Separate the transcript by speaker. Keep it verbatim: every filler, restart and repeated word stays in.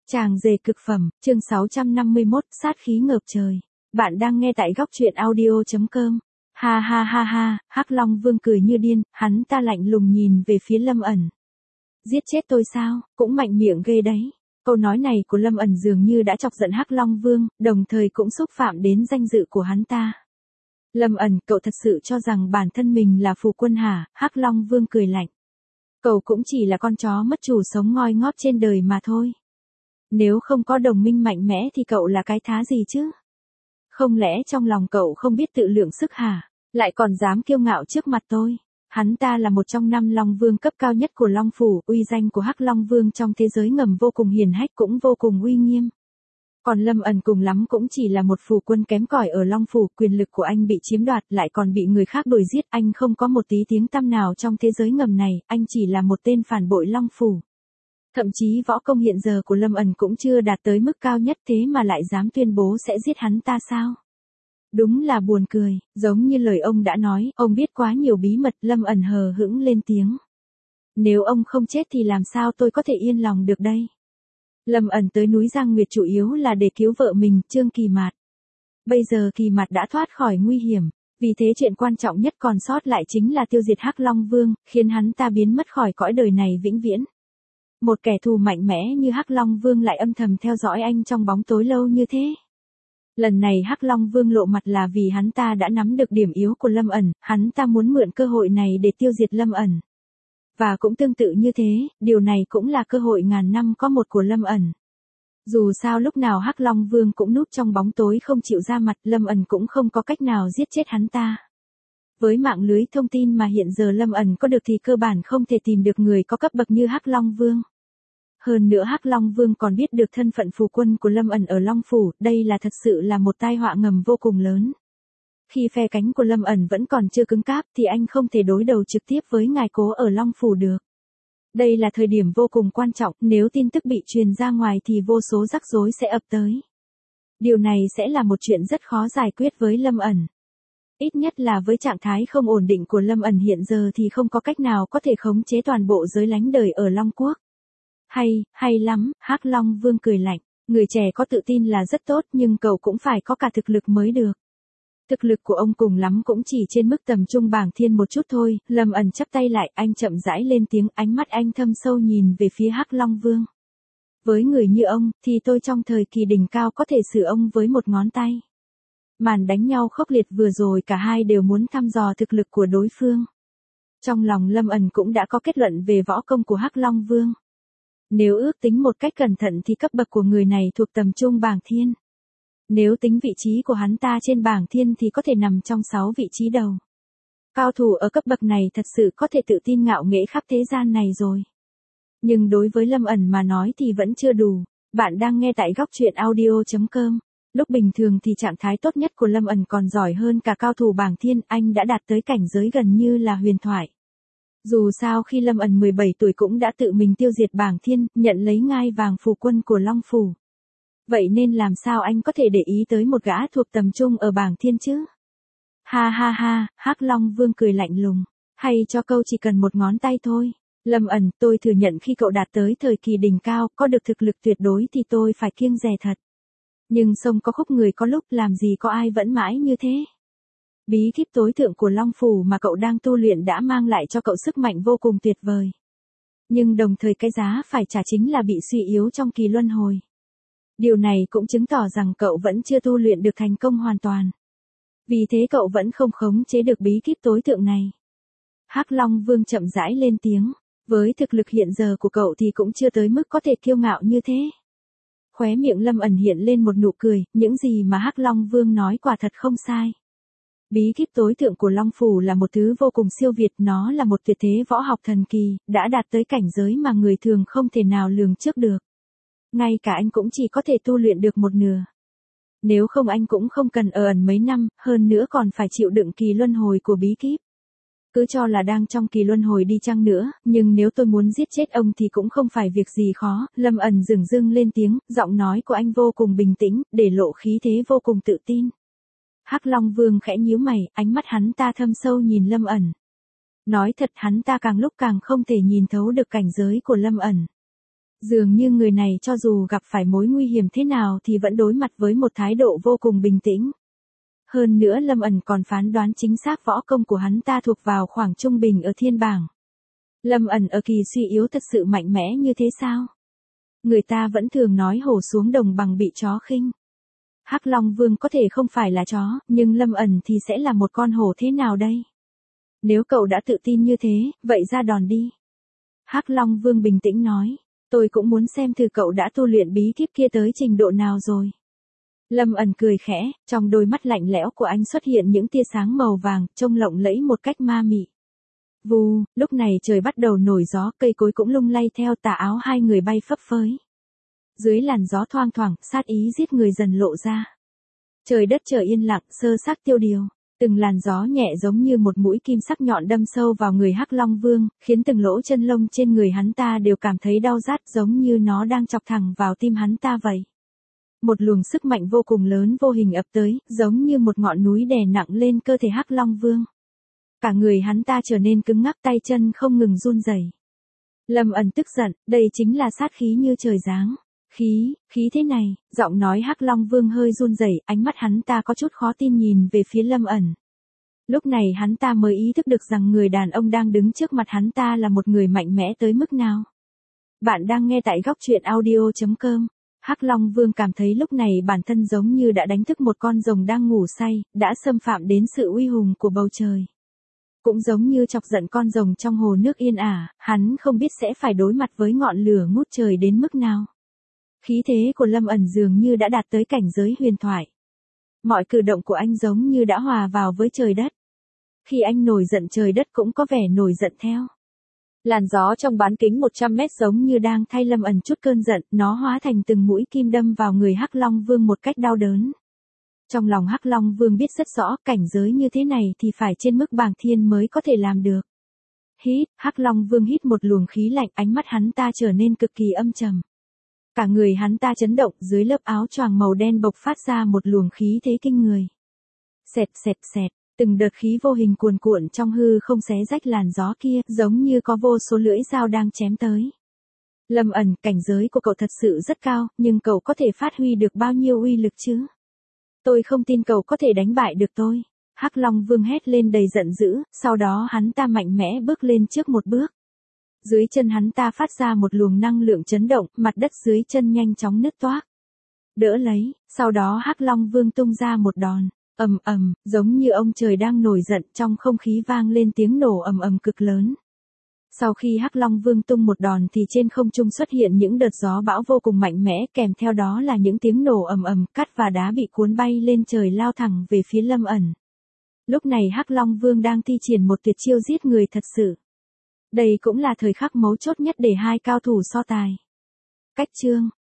Speaker 1: Chàng rể cực phẩm, chương sáu trăm năm mươi mốt, sát khí ngập trời. Bạn đang nghe tại góc truyện audio chấm com. Ha ha ha ha, Hắc Long Vương cười như điên, hắn ta lạnh lùng nhìn về phía Lâm ẩn. Giết chết tôi sao, cũng mạnh miệng ghê đấy. Câu nói này của Lâm ẩn dường như đã chọc giận Hắc Long Vương, đồng thời cũng xúc phạm đến danh dự của hắn ta. Lâm ẩn, cậu thật sự cho rằng bản thân mình là phù quân hả? Hắc Long Vương cười lạnh. Cậu cũng chỉ là con chó mất chủ sống ngoi ngót trên đời mà thôi. Nếu không có đồng minh mạnh mẽ thì cậu là cái thá gì chứ? Không lẽ trong lòng cậu không biết tự lượng sức hả? Lại còn dám kiêu ngạo trước mặt tôi. Hắn ta là một trong năm Long Vương cấp cao nhất của Long Phủ, uy danh của Hắc Long Vương trong thế giới ngầm vô cùng hiển hách cũng vô cùng uy nghiêm. Còn Lâm ẩn cùng lắm cũng chỉ là một phù quân kém cỏi ở Long Phủ, quyền lực của anh bị chiếm đoạt lại còn bị người khác đuổi giết, anh không có một tí tiếng tăm nào trong thế giới ngầm này, anh chỉ là một tên phản bội Long Phủ. Thậm chí võ công hiện giờ của Lâm ẩn cũng chưa đạt tới mức cao nhất thế mà lại dám tuyên bố sẽ giết hắn ta sao? Đúng là buồn cười, giống như lời ông đã nói, ông biết quá nhiều bí mật. Lâm ẩn hờ hững lên tiếng. Nếu ông không chết thì làm sao tôi có thể yên lòng được đây? Lâm ẩn tới núi Giang Nguyệt chủ yếu là để cứu vợ mình, Trương Kỳ Mạt. Bây giờ Kỳ Mạt đã thoát khỏi nguy hiểm, vì thế chuyện quan trọng nhất còn sót lại chính là tiêu diệt Hắc Long Vương, khiến hắn ta biến mất khỏi cõi đời này vĩnh viễn. Một kẻ thù mạnh mẽ như Hắc Long Vương lại âm thầm theo dõi anh trong bóng tối lâu như thế. Lần này Hắc Long Vương lộ mặt là vì hắn ta đã nắm được điểm yếu của Lâm ẩn, hắn ta muốn mượn cơ hội này để tiêu diệt Lâm ẩn. Và cũng tương tự như thế, điều này cũng là cơ hội ngàn năm có một của Lâm ẩn. Dù sao lúc nào Hắc Long Vương cũng núp trong bóng tối không chịu ra mặt, Lâm ẩn cũng không có cách nào giết chết hắn ta. Với mạng lưới thông tin mà hiện giờ Lâm ẩn có được thì cơ bản không thể tìm được người có cấp bậc như Hắc Long Vương. Hơn nữa Hắc Long Vương còn biết được thân phận phù quân của Lâm ẩn ở Long Phủ, đây là thật sự là một tai họa ngầm vô cùng lớn. Khi phe cánh của Lâm ẩn vẫn còn chưa cứng cáp thì anh không thể đối đầu trực tiếp với ngài cố ở Long Phủ được. Đây là thời điểm vô cùng quan trọng, nếu tin tức bị truyền ra ngoài thì vô số rắc rối sẽ ập tới. Điều này sẽ là một chuyện rất khó giải quyết với Lâm ẩn. Ít nhất là với trạng thái không ổn định của Lâm ẩn hiện giờ thì không có cách nào có thể khống chế toàn bộ giới lánh đời ở Long Quốc. Hay, hay lắm, Hắc Long Vương cười lạnh. Người trẻ có tự tin là rất tốt nhưng cậu cũng phải có cả thực lực mới được. Thực lực của ông cùng lắm cũng chỉ trên mức tầm trung bảng thiên một chút thôi. Lâm ẩn chắp tay lại, anh chậm rãi lên tiếng, ánh mắt anh thâm sâu nhìn về phía Hắc Long Vương. Với người như ông, thì tôi trong thời kỳ đỉnh cao có thể xử ông với một ngón tay. Màn đánh nhau khốc liệt vừa rồi cả hai đều muốn thăm dò thực lực của đối phương. Trong lòng Lâm ẩn cũng đã có kết luận về võ công của Hắc Long Vương. Nếu ước tính một cách cẩn thận thì cấp bậc của người này thuộc tầm trung bảng thiên. Nếu tính vị trí của hắn ta trên bảng thiên thì có thể nằm trong sáu vị trí đầu. Cao thủ ở cấp bậc này thật sự có thể tự tin ngạo nghễ khắp thế gian này rồi. Nhưng đối với Lâm ẩn mà nói thì vẫn chưa đủ. Bạn đang nghe tại góc truyện audio chấm com. Lúc bình thường thì trạng thái tốt nhất của Lâm ẩn còn giỏi hơn cả cao thủ bảng thiên, anh đã đạt tới cảnh giới gần như là huyền thoại. Dù sao khi Lâm ẩn mười bảy tuổi cũng đã tự mình tiêu diệt bảng thiên, nhận lấy ngai vàng phù quân của Long Phủ. Vậy nên làm sao anh có thể để ý tới một gã thuộc tầm trung ở bảng thiên chứ? Ha ha ha, Hắc Long Vương cười lạnh lùng. Hay cho câu chỉ cần một ngón tay thôi. Lâm ẩn, tôi thừa nhận khi cậu đạt tới thời kỳ đỉnh cao, có được thực lực tuyệt đối thì tôi phải kiêng dè thật. Nhưng sông có khúc người có lúc làm gì có ai vẫn mãi như thế. Bí kíp tối thượng của Long Phủ mà cậu đang tu luyện đã mang lại cho cậu sức mạnh vô cùng tuyệt vời. Nhưng đồng thời cái giá phải trả chính là bị suy yếu trong kỳ luân hồi. Điều này cũng chứng tỏ rằng cậu vẫn chưa tu luyện được thành công hoàn toàn. Vì thế cậu vẫn không khống chế được bí kíp tối thượng này. Hắc Long Vương chậm rãi lên tiếng. Với thực lực hiện giờ của cậu thì cũng chưa tới mức có thể kiêu ngạo như thế. Khóe miệng Lâm ẩn hiện lên một nụ cười, những gì mà Hắc Long Vương nói quả thật không sai. Bí kíp tối thượng của Long Phủ là một thứ vô cùng siêu việt, nó là một tuyệt thế võ học thần kỳ, đã đạt tới cảnh giới mà người thường không thể nào lường trước được. Ngay cả anh cũng chỉ có thể tu luyện được một nửa. Nếu không anh cũng không cần ở ẩn mấy năm, hơn nữa còn phải chịu đựng kỳ luân hồi của bí kíp. Cứ cho là đang trong kỳ luân hồi đi chăng nữa, nhưng nếu tôi muốn giết chết ông thì cũng không phải việc gì khó. Lâm ẩn dửng dưng lên tiếng, giọng nói của anh vô cùng bình tĩnh, để lộ khí thế vô cùng tự tin. Hắc Long Vương khẽ nhíu mày, ánh mắt hắn ta thâm sâu nhìn Lâm ẩn. Nói thật hắn ta càng lúc càng không thể nhìn thấu được cảnh giới của Lâm ẩn. Dường như người này cho dù gặp phải mối nguy hiểm thế nào thì vẫn đối mặt với một thái độ vô cùng bình tĩnh. Hơn nữa Lâm ẩn còn phán đoán chính xác võ công của hắn ta thuộc vào khoảng trung bình ở thiên bảng. Lâm ẩn ở kỳ suy yếu thật sự mạnh mẽ như thế sao? Người ta vẫn thường nói hổ xuống đồng bằng bị chó khinh. Hắc Long Vương có thể không phải là chó, nhưng Lâm ẩn thì sẽ là một con hổ thế nào đây? Nếu cậu đã tự tin như thế, vậy ra đòn đi. Hắc Long Vương bình tĩnh nói, tôi cũng muốn xem thử cậu đã tu luyện bí kíp kia tới trình độ nào rồi. Lâm ẩn cười khẽ, trong đôi mắt lạnh lẽo của anh xuất hiện những tia sáng màu vàng, trông lộng lẫy một cách ma mị. Vù, lúc này trời bắt đầu nổi gió, cây cối cũng lung lay theo tà áo hai người bay phấp phới. Dưới làn gió thoang thoảng, sát ý giết người dần lộ ra. Trời đất trở yên lặng, sơ xác tiêu điều. Từng làn gió nhẹ giống như một mũi kim sắc nhọn đâm sâu vào người Hắc Long Vương, khiến từng lỗ chân lông trên người hắn ta đều cảm thấy đau rát giống như nó đang chọc thẳng vào tim hắn ta vậy. Một luồng sức mạnh vô cùng lớn vô hình ập tới, giống như một ngọn núi đè nặng lên cơ thể Hắc Long Vương. Cả người hắn ta trở nên cứng ngắc, tay chân không ngừng run rẩy. Lâm ẩn tức giận, đây chính là sát khí như trời giáng. Khí, khí thế này, giọng nói Hắc Long Vương hơi run rẩy, ánh mắt hắn ta có chút khó tin nhìn về phía Lâm ẩn. Lúc này hắn ta mới ý thức được rằng người đàn ông đang đứng trước mặt hắn ta là một người mạnh mẽ tới mức nào. Bạn đang nghe tại góc truyện audio chấm com. Hắc Long Vương cảm thấy lúc này bản thân giống như đã đánh thức một con rồng đang ngủ say, đã xâm phạm đến sự uy hùng của bầu trời. Cũng giống như chọc giận con rồng trong hồ nước yên ả, hắn không biết sẽ phải đối mặt với ngọn lửa ngút trời đến mức nào. Khí thế của Lâm ẩn dường như đã đạt tới cảnh giới huyền thoại. Mọi cử động của anh giống như đã hòa vào với trời đất. Khi anh nổi giận trời đất cũng có vẻ nổi giận theo. Làn gió trong bán kính một trăm mét giống như đang thay Lâm ẩn chút cơn giận, nó hóa thành từng mũi kim đâm vào người Hắc Long Vương một cách đau đớn. Trong lòng Hắc Long Vương biết rất rõ cảnh giới như thế này thì phải trên mức bàng thiên mới có thể làm được. Hít, Hắc Long Vương hít một luồng khí lạnh, ánh mắt hắn ta trở nên cực kỳ âm trầm. Cả người hắn ta chấn động, dưới lớp áo choàng màu đen bộc phát ra một luồng khí thế kinh người. Xẹt xẹt xẹt, từng đợt khí vô hình cuồn cuộn trong hư không xé rách làn gió kia, giống như có vô số lưỡi dao đang chém tới. Lâm ẩn, cảnh giới của cậu thật sự rất cao, nhưng cậu có thể phát huy được bao nhiêu uy lực chứ? Tôi không tin cậu có thể đánh bại được tôi. Hắc Long Vương hét lên đầy giận dữ, sau đó hắn ta mạnh mẽ bước lên trước một bước. Dưới chân hắn ta phát ra một luồng năng lượng chấn động, mặt đất dưới chân nhanh chóng nứt toác. Đỡ lấy, sau đó Hắc Long Vương tung ra một đòn, ầm ầm, giống như ông trời đang nổi giận, trong không khí vang lên tiếng nổ ầm ầm cực lớn. Sau khi Hắc Long Vương tung một đòn thì trên không trung xuất hiện những đợt gió bão vô cùng mạnh mẽ, kèm theo đó là những tiếng nổ ầm ầm, cát và đá bị cuốn bay lên trời lao thẳng về phía Lâm ẩn. Lúc này Hắc Long Vương đang thi triển một tuyệt chiêu giết người thật sự. Đây cũng là thời khắc mấu chốt nhất để hai cao thủ so tài. Cách chương